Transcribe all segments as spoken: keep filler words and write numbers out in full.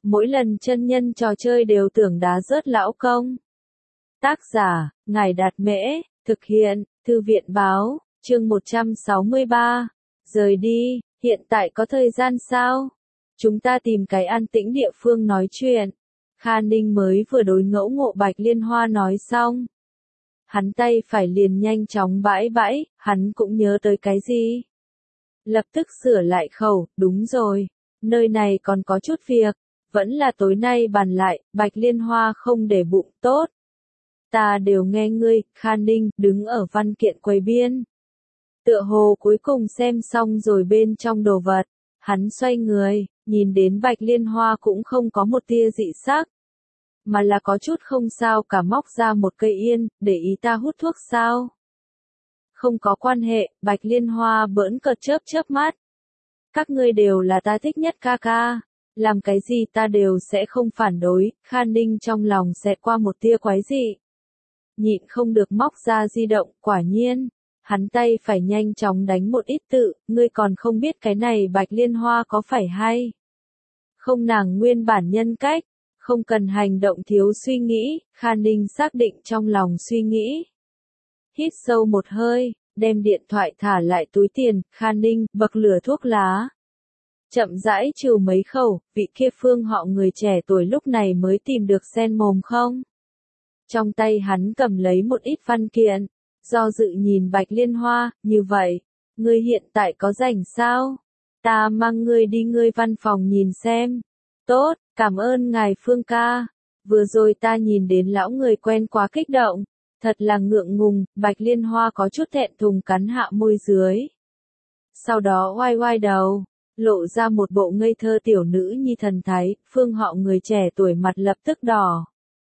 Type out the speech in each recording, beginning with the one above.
mỗi lần chân nhân trò chơi đều tưởng đá rớt lão công. Tác giả, Ngài Đạt Mễ, thực hiện, Thư viện Báo, chương một trăm sáu mươi ba. Rời đi, hiện tại có thời gian sao? Chúng ta tìm cái an tĩnh địa phương nói chuyện. Kha Ninh mới vừa đối ngẫu ngộ Bạch Liên Hoa nói xong. Hắn tay phải liền nhanh chóng bãi bãi, hắn cũng nhớ tới cái gì. Lập tức sửa lại khẩu, đúng rồi, nơi này còn có chút việc, vẫn là tối nay bàn lại, Bạch Liên Hoa không để bụng tốt. Ta đều nghe ngươi, Kha Ninh, đứng ở văn kiện quầy biên. Tựa hồ cuối cùng xem xong rồi bên trong đồ vật, hắn xoay người, nhìn đến Bạch Liên Hoa cũng không có một tia dị sắc, mà là có chút không sao cả móc ra một cây yên, để ý ta hút thuốc sao? Không có quan hệ, Bạch Liên Hoa bỡn cợt chớp chớp mắt. Các ngươi đều là ta thích nhất ca ca, làm cái gì ta đều sẽ không phản đối, Kha Ninh trong lòng xẹt qua một tia quái dị. Nhịn không được móc ra di động, quả nhiên, hắn tay phải nhanh chóng đánh một ít tự, ngươi còn không biết cái này Bạch Liên Hoa có phải hay? Không, nàng nguyên bản nhân cách, không cần hành động thiếu suy nghĩ, Kha Ninh xác định trong lòng suy nghĩ. Hít sâu một hơi, đem điện thoại thả lại túi tiền, Kha Ninh bậc lửa thuốc lá. Chậm rãi trừ mấy khẩu, vị kia phương họ người trẻ tuổi lúc này mới tìm được sen mồm không? Trong tay hắn cầm lấy một ít văn kiện, do dự nhìn Bạch Liên Hoa, như vậy, ngươi hiện tại có rảnh sao? Ta mang ngươi đi ngươi văn phòng nhìn xem. Tốt, cảm ơn ngài Phương ca. Vừa rồi ta nhìn đến lão người quen quá kích động. Thật là ngượng ngùng, Bạch Liên Hoa có chút thẹn thùng cắn hạ môi dưới. Sau đó oai oai đầu, lộ ra một bộ ngây thơ tiểu nữ nhi thần thái, Phương họ người trẻ tuổi mặt lập tức đỏ.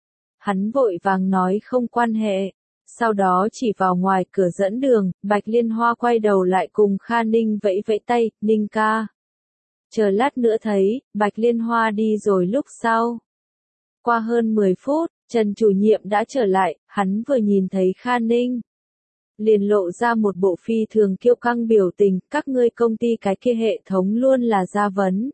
Hắn vội vàng nói không quan hệ, sau đó chỉ vào ngoài cửa dẫn đường, Bạch Liên Hoa quay đầu lại cùng Kha Ninh vẫy vẫy tay, Ninh ca. Chờ lát nữa thấy, Bạch Liên Hoa đi rồi lúc sau. Qua hơn mười phút, Trần chủ nhiệm đã trở lại, hắn vừa nhìn thấy Kha Ninh. Liền lộ ra một bộ phi thường kiêu căng biểu tình, các ngươi công ty cái kia hệ thống luôn là ra vấn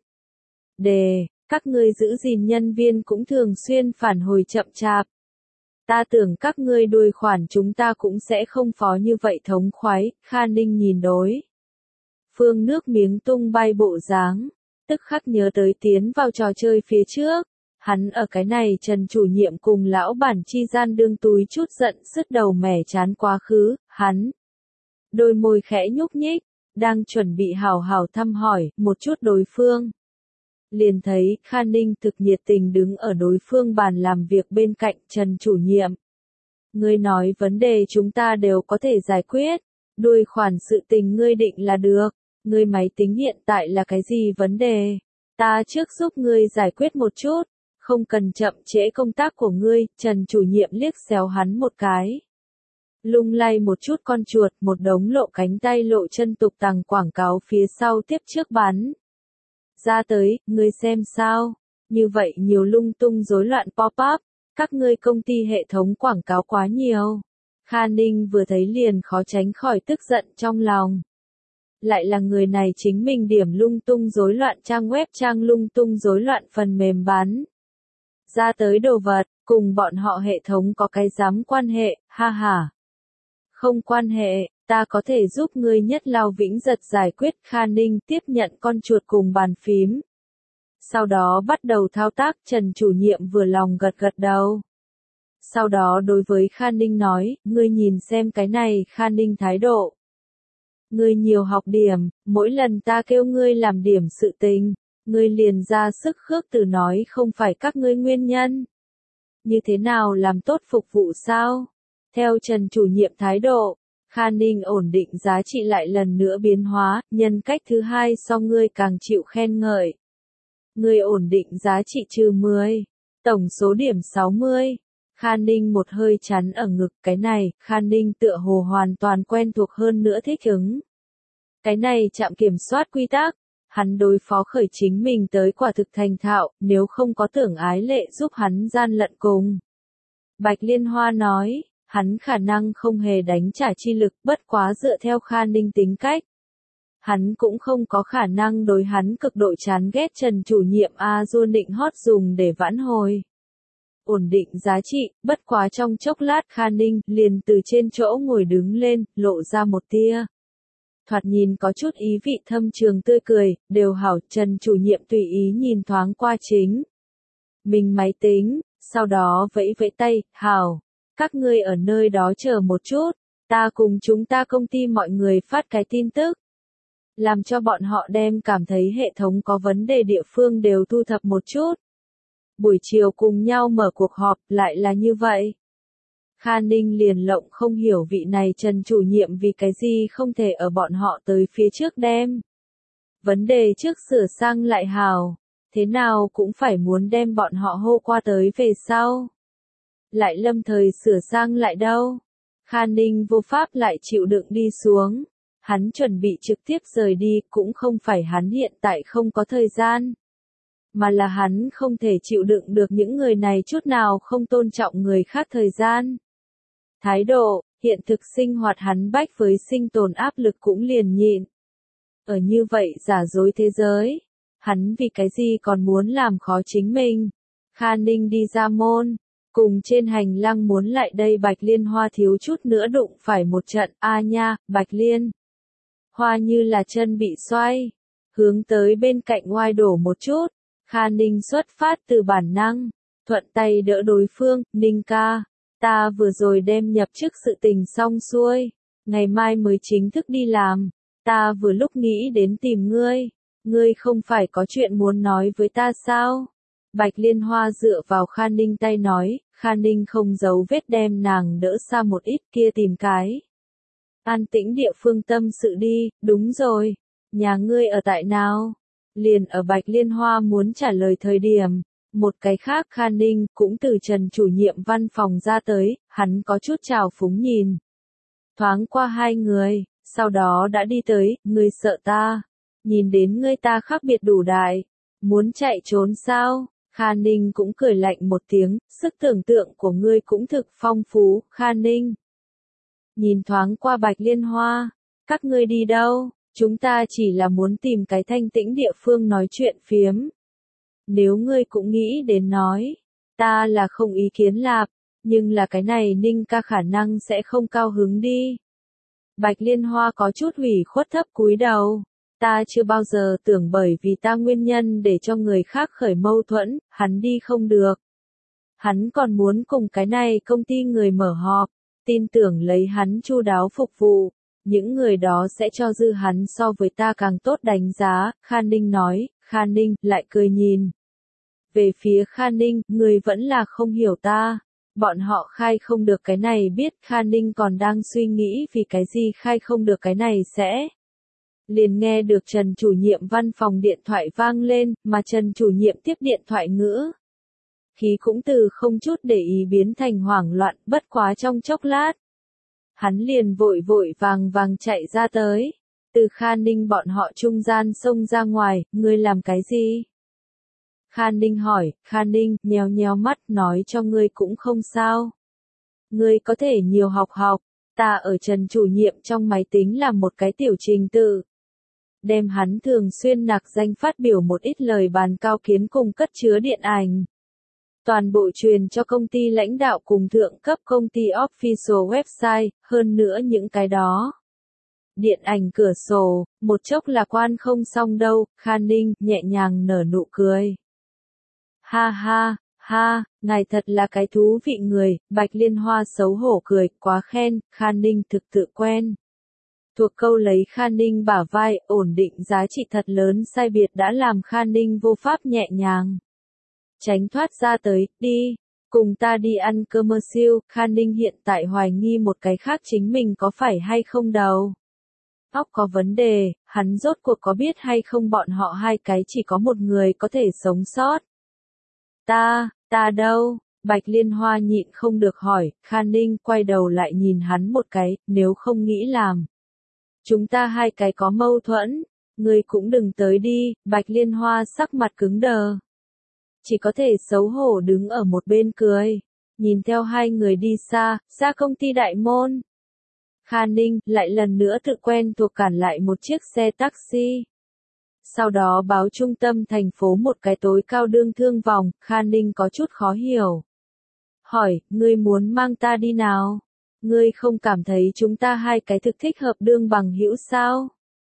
đề, các ngươi giữ gìn nhân viên cũng thường xuyên phản hồi chậm chạp. Ta tưởng các ngươi đuổi khoản chúng ta cũng sẽ không phó như vậy thống khoái, Kha Ninh nhìn đối. Phương nước miếng tung bay bộ dáng, tức khắc nhớ tới tiến vào trò chơi phía trước. Hắn ở cái này Trần chủ nhiệm cùng lão bản chi gian đương túi chút giận sứt đầu mẻ chán quá khứ, hắn. Đôi môi khẽ nhúc nhích, đang chuẩn bị hào hào thăm hỏi một chút đối phương. Liền thấy Kha Ninh thực nhiệt tình đứng ở đối phương bàn làm việc bên cạnh Trần chủ nhiệm. Ngươi nói vấn đề chúng ta đều có thể giải quyết, đuổi khoản sự tình ngươi định là được, ngươi máy tính hiện tại là cái gì vấn đề, ta trước giúp ngươi giải quyết một chút. Không cần chậm trễ công tác của ngươi, Trần chủ nhiệm liếc xéo hắn một cái. Lung lay một chút con chuột, một đống lộ cánh tay lộ chân tục tằng quảng cáo phía sau tiếp trước bắn. Ra tới, ngươi xem sao, như vậy nhiều lung tung rối loạn pop-up, các ngươi công ty hệ thống quảng cáo quá nhiều. Kha Ninh vừa thấy liền khó tránh khỏi tức giận trong lòng. Lại là người này chính mình điểm lung tung rối loạn trang web trang lung tung rối loạn phần mềm bán. Ra tới đồ vật, cùng bọn họ hệ thống có cái dám quan hệ, ha ha. Không quan hệ, ta có thể giúp ngươi nhất lao vĩnh giật giải quyết. Kha Ninh tiếp nhận con chuột cùng bàn phím. Sau đó bắt đầu thao tác, Trần chủ nhiệm vừa lòng gật gật đầu. Sau đó đối với Kha Ninh nói, ngươi nhìn xem cái này. Kha Ninh thái độ. Ngươi nhiều học điểm, mỗi lần ta kêu ngươi làm điểm sự tình. Ngươi liền ra sức khước từ nói không phải các ngươi nguyên nhân. Như thế nào làm tốt phục vụ sao? Theo Trần chủ nhiệm thái độ, Kha Ninh ổn định giá trị lại lần nữa biến hóa, nhân cách thứ hai so ngươi càng chịu khen ngợi. Ngươi ổn định giá trị trừ mười, tổng số điểm sáu mươi. Kha Ninh một hơi chắn ở ngực, cái này, Kha Ninh tựa hồ hoàn toàn quen thuộc hơn nữa thích ứng. Cái này chạm kiểm soát quy tắc. Hắn đối phó khởi chính mình tới quả thực thành thạo, nếu không có tưởng ái lệ giúp hắn gian lận cùng. Bạch Liên Hoa nói, hắn khả năng không hề đánh trả chi lực, bất quá dựa theo Kha Ninh tính cách. Hắn cũng không có khả năng đối hắn cực độ chán ghét Trần chủ nhiệm A Du định hót dùng để vãn hồi. Ổn định giá trị, bất quá trong chốc lát Kha Ninh liền từ trên chỗ ngồi đứng lên, lộ ra một tia. Thoạt nhìn có chút ý vị thâm trường tươi cười, đều hảo. Trần chủ nhiệm tùy ý nhìn thoáng qua chính mình máy tính, sau đó vẫy vẫy tay, hảo, các ngươi ở nơi đó chờ một chút, ta cùng chúng ta công ty mọi người phát cái tin tức. Làm cho bọn họ đem cảm thấy hệ thống có vấn đề địa phương đều thu thập một chút. Buổi chiều cùng nhau mở cuộc họp, lại là như vậy. Kha Ninh liền lộng không hiểu vị này Trần chủ nhiệm vì cái gì không thể ở bọn họ tới phía trước đem vấn đề trước sửa sang lại hào, thế nào cũng phải muốn đem bọn họ hô qua tới về sau. Lại lâm thời sửa sang lại đâu. Kha Ninh vô pháp lại chịu đựng đi xuống. Hắn chuẩn bị trực tiếp rời đi, cũng không phải hắn hiện tại không có thời gian. Mà là hắn không thể chịu đựng được những người này chút nào không tôn trọng người khác thời gian. Thái độ, hiện thực sinh hoạt hắn bách với sinh tồn áp lực cũng liền nhịn. Ở như vậy giả dối thế giới, hắn vì cái gì còn muốn làm khó chính mình. Kha Ninh đi ra môn, cùng trên hành lang muốn lại đây Bạch Liên Hoa thiếu chút nữa đụng phải một trận. A nha, Bạch Liên Hoa như là chân bị xoay, hướng tới bên cạnh ngoai đổ một chút. Kha Ninh xuất phát từ bản năng, thuận tay đỡ đối phương. Ninh ca, ta vừa rồi đem nhập chức sự tình xong xuôi, ngày mai mới chính thức đi làm, ta vừa lúc nghĩ đến tìm ngươi, ngươi không phải có chuyện muốn nói với ta sao? Bạch Liên Hoa dựa vào Kha Ninh tay nói. Kha Ninh không giấu vết đem nàng đỡ xa một ít, kia tìm cái an tĩnh địa phương tâm sự đi. Đúng rồi, nhà ngươi ở tại nào? Liền ở Bạch Liên Hoa muốn trả lời thời điểm, một cái khác Kha Ninh cũng từ Trần chủ nhiệm văn phòng ra tới, hắn có chút trào phúng nhìn thoáng qua hai người, sau đó đã đi tới. Ngươi sợ ta nhìn đến ngươi ta khác biệt đủ đại, muốn chạy trốn sao? Kha Ninh cũng cười lạnh một tiếng, sức tưởng tượng của ngươi cũng thực phong phú. Kha Ninh nhìn thoáng qua Bạch Liên Hoa, các ngươi đi đâu? Chúng ta chỉ là muốn tìm cái thanh tĩnh địa phương nói chuyện phiếm. Nếu ngươi cũng nghĩ đến nói, ta là không ý kiến lạp, nhưng là cái này Ninh ca khả năng sẽ không cao hứng đi. Bạch Liên Hoa có chút ủy khuất thấp cúi đầu. Ta chưa bao giờ tưởng bởi vì ta nguyên nhân để cho người khác khởi mâu thuẫn, hắn đi không được. Hắn còn muốn cùng cái này công ty người mở họp, tin tưởng lấy hắn chu đáo phục vụ. Những người đó sẽ cho dư hắn so với ta càng tốt đánh giá. Kha Ninh nói. Kha Ninh lại cười nhìn về phía Kha Ninh, người vẫn là không hiểu ta. Bọn họ khai không được cái này biết. Kha Ninh còn đang suy nghĩ vì cái gì khai không được cái này sẽ. Liền nghe được Trần chủ nhiệm văn phòng điện thoại vang lên, mà Trần chủ nhiệm tiếp điện thoại ngữ. Khí cũng từ không chút để ý biến thành hoảng loạn, bất quá trong chốc lát. Hắn liền vội vội vàng vàng chạy ra tới, từ Kha Ninh bọn họ trung gian xông ra ngoài. Ngươi làm cái gì? Kha Ninh hỏi. Kha Ninh nheo nheo mắt nói cho ngươi cũng không sao. Ngươi có thể nhiều học học, ta ở Trần chủ nhiệm trong máy tính làm một cái tiểu trình tự. Đem hắn thường xuyên nặc danh phát biểu một ít lời bàn cao kiến cùng cất chứa điện ảnh. Toàn bộ truyền cho công ty lãnh đạo cùng thượng cấp công ty official website, hơn nữa những cái đó. Điện ảnh cửa sổ, một chốc là quan không xong đâu. Kha Ninh nhẹ nhàng nở nụ cười. Ha ha, ha, ngài thật là cái thú vị người. Bạch Liên Hoa xấu hổ cười, quá khen. Kha Ninh thực tự quen. Thuộc câu lấy Kha Ninh bả vai, ổn định giá trị thật lớn sai biệt đã làm Kha Ninh vô pháp nhẹ nhàng tránh thoát ra tới. Đi, cùng ta đi ăn cơm mơ siêu. Kha Ninh hiện tại hoài nghi một cái khác chính mình có phải hay không đầu óc có vấn đề. Hắn rốt cuộc có biết hay không bọn họ hai cái chỉ có một người có thể sống sót. Ta, ta đâu? Bạch Liên Hoa nhịn không được hỏi. Kha Ninh quay đầu lại nhìn hắn một cái. Nếu không nghĩ làm, chúng ta hai cái có mâu thuẫn, ngươi cũng đừng tới đi. Bạch Liên Hoa sắc mặt cứng đờ, chỉ có thể xấu hổ đứng ở một bên cười, nhìn theo hai người đi xa, ra công ty đại môn. Kha Ninh lại lần nữa tự quen thuộc cản lại một chiếc xe taxi. Sau đó báo trung tâm thành phố một cái tối cao đương thương vòng, Kha Ninh có chút khó hiểu. Hỏi, ngươi muốn mang ta đi nào? Ngươi không cảm thấy chúng ta hai cái thực thích hợp đương bằng hữu sao?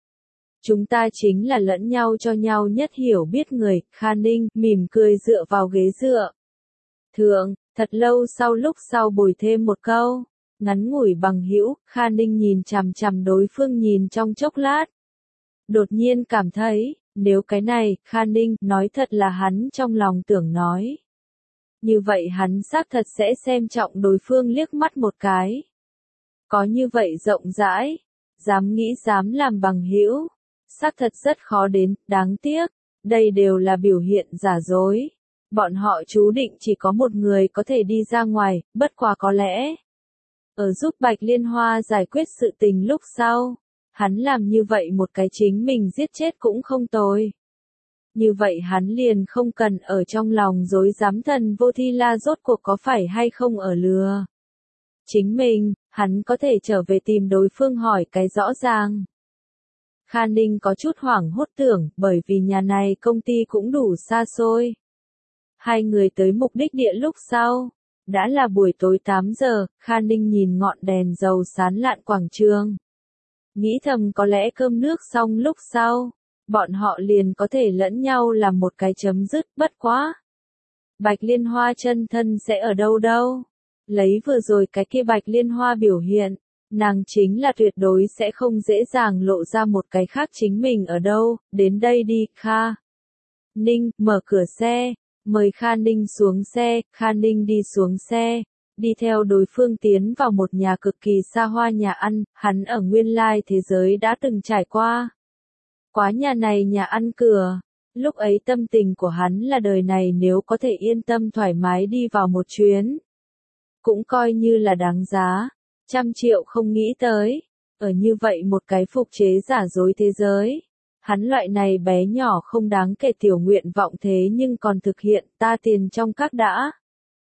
Chúng ta chính là lẫn nhau cho nhau nhất hiểu biết người, Kha Ninh mỉm cười dựa vào ghế dựa. Thượng, thật lâu sau lúc sau bồi thêm một câu, ngắn ngủi bằng hữu, Kha Ninh nhìn chằm chằm đối phương nhìn trong chốc lát. Đột nhiên cảm thấy, nếu cái này, Kha Ninh nói thật là hắn trong lòng tưởng nói. Như vậy hắn xác thật sẽ xem trọng đối phương liếc mắt một cái. Có như vậy rộng rãi, dám nghĩ dám làm bằng hữu, xác thật rất khó đến, đáng tiếc, đây đều là biểu hiện giả dối. Bọn họ chú định chỉ có một người có thể đi ra ngoài, bất quá có lẽ. Ở giúp Bạch Liên Hoa giải quyết sự tình lúc sau, hắn làm như vậy một cái chính mình giết chết cũng không tồi. Như vậy hắn liền không cần ở trong lòng dối dám thần vô thi la rốt cuộc có phải hay không ở lừa. Chính mình, hắn có thể trở về tìm đối phương hỏi cái rõ ràng. Kha Ninh có chút hoảng hốt tưởng, bởi vì nhà này công ty cũng đủ xa xôi. Hai người tới mục đích địa lúc sau. Đã là buổi tối tám giờ, Kha Ninh nhìn ngọn đèn dầu sán lạn quảng trường. Nghĩ thầm có lẽ cơm nước xong lúc sau, bọn họ liền có thể lẫn nhau làm một cái chấm dứt, bất quá. Bạch Liên Hoa chân thân sẽ ở đâu đâu? Lấy vừa rồi cái kia Bạch Liên Hoa biểu hiện, nàng chính là tuyệt đối sẽ không dễ dàng lộ ra một cái khác chính mình ở đâu, đến đây đi, Kha Ninh, mở cửa xe. Mời Kha Ninh xuống xe, Kha Ninh đi xuống xe, đi theo đối phương tiến vào một nhà cực kỳ xa hoa nhà ăn, hắn ở nguyên lai thế giới đã từng trải qua. Quá nhà này nhà ăn cửa, lúc ấy tâm tình của hắn là đời này nếu có thể yên tâm thoải mái đi vào một chuyến. Cũng coi như là đáng giá, trăm triệu không nghĩ tới, ở như vậy một cái phục chế giả dối thế giới. Hắn loại này bé nhỏ không đáng kể tiểu nguyện vọng thế nhưng còn thực hiện ta tiền trong các đã.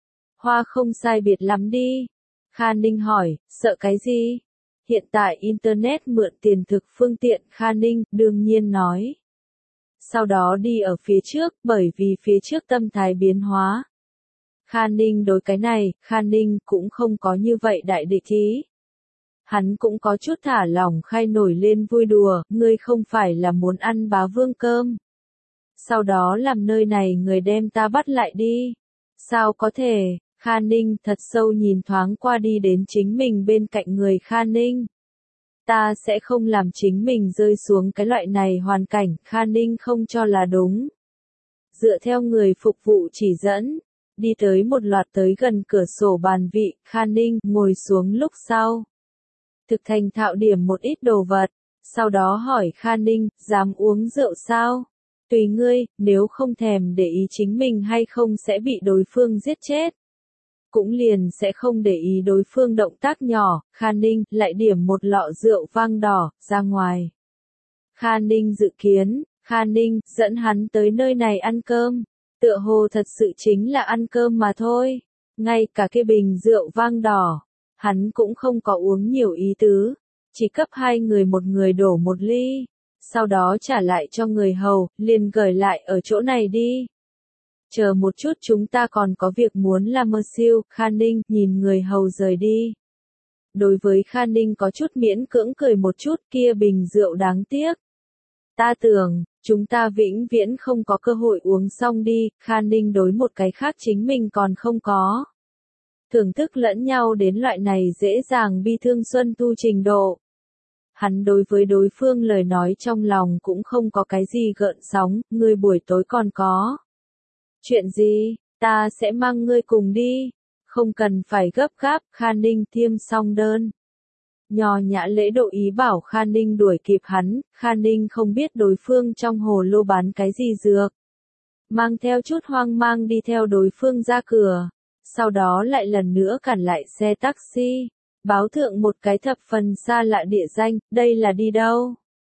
Hoa không sai biệt lắm đi. Kha Ninh hỏi, sợ cái gì? Hiện tại Internet mượn tiền thực phương tiện Kha Ninh đương nhiên nói. Sau đó đi ở phía trước bởi vì phía trước tâm thái biến hóa. Kha Ninh đối cái này, Kha Ninh cũng không có như vậy đại địch ý. Hắn cũng có chút thả lỏng khai nổi lên vui đùa, ngươi không phải là muốn ăn bá vương cơm. Sau đó làm nơi này người đem ta bắt lại đi. Sao có thể, Kha Ninh thật sâu nhìn thoáng qua đi đến chính mình bên cạnh người Kha Ninh. Ta sẽ không làm chính mình rơi xuống cái loại này hoàn cảnh, Kha Ninh không cho là đúng. Dựa theo người phục vụ chỉ dẫn, đi tới một loạt tới gần cửa sổ bàn vị, Kha Ninh ngồi xuống lúc sau. Thực thành thạo điểm một ít đồ vật, sau đó hỏi Kha Ninh, dám uống rượu sao? Tùy ngươi, nếu không thèm để ý chính mình hay không sẽ bị đối phương giết chết. Cũng liền sẽ không để ý đối phương động tác nhỏ, Kha Ninh lại điểm một lọ rượu vang đỏ, ra ngoài. Kha Ninh dự kiến, Kha Ninh dẫn hắn tới nơi này ăn cơm, tựa hồ thật sự chính là ăn cơm mà thôi, ngay cả cái bình rượu vang đỏ. Hắn cũng không có uống nhiều ý tứ, chỉ cấp hai người một người đổ một ly, sau đó trả lại cho người hầu, liền gửi lại ở chỗ này đi. Chờ một chút chúng ta còn có việc muốn làm mơ siêu, Kha Ninh nhìn người hầu rời đi. Đối với Kha Ninh có chút miễn cưỡng cười một chút kia bình rượu đáng tiếc. Ta tưởng, chúng ta vĩnh viễn không có cơ hội uống xong đi, Kha Ninh đối một cái khác chính mình còn không có. Thưởng thức lẫn nhau đến loại này dễ dàng bi thương xuân tu trình độ. Hắn đối với đối phương lời nói trong lòng cũng không có cái gì gợn sóng, ngươi buổi tối còn có. Chuyện gì, ta sẽ mang ngươi cùng đi, không cần phải gấp gáp, Kha Ninh tiêm xong đơn. Nhò nhã lễ độ ý bảo Kha Ninh đuổi kịp hắn, Kha Ninh không biết đối phương trong hồ lô bán cái gì dược. Mang theo chút hoang mang đi theo đối phương ra cửa. Sau đó lại lần nữa cản lại xe taxi, báo thượng một cái thập phần xa lạ địa danh, đây là đi đâu?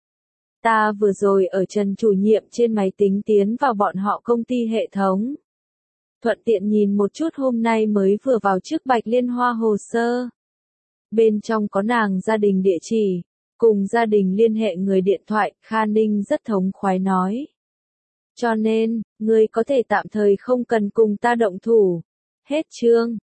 Ta vừa rồi ở Trần chủ nhiệm trên máy tính tiến vào bọn họ công ty hệ thống. Thuận tiện nhìn một chút hôm nay mới vừa vào trước Bạch Liên Hoa hồ sơ. Bên trong có nàng gia đình địa chỉ, cùng gia đình liên hệ người điện thoại, Kha Ninh rất thống khoái nói. Cho nên, ngươi có thể tạm thời không cần cùng ta động thủ. Hết chương.